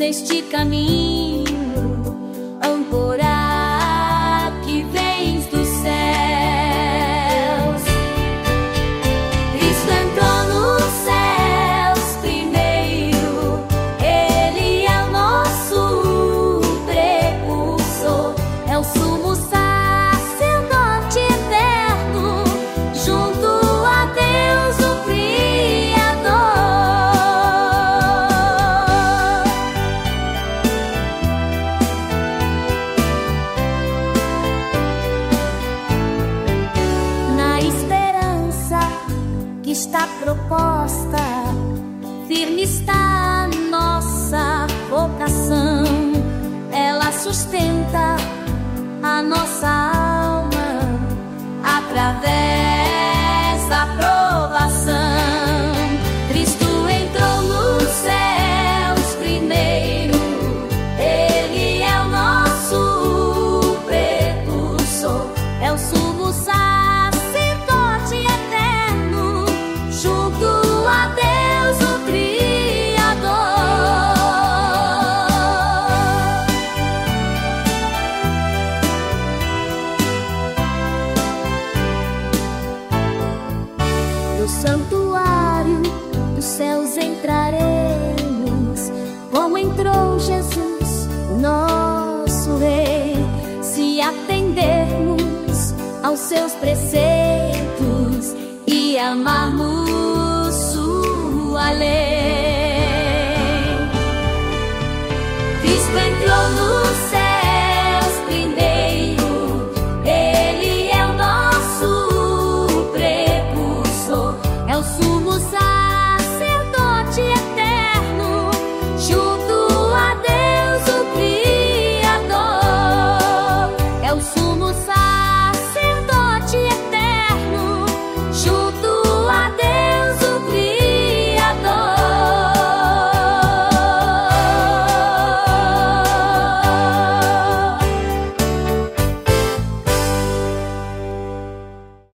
neste caminho, âncora que vens dos céus. Cristo entrou nos céus primeiro, Ele é o nosso precursor, é o sumo sacerdote eterno, junto a Deus o está proposta, firme está nossa vocação. Ela sustenta a nossa alma através da provação. Cristo entrou nos céus primeiro, Ele é o nosso precursor, é o sumo sacerdote eterno, junto a Deus o Criador. No santuário dos céus entraremos, como entrou Jesus, nosso Rei, se atendermos aos seus preceitos e amarmos sua lei.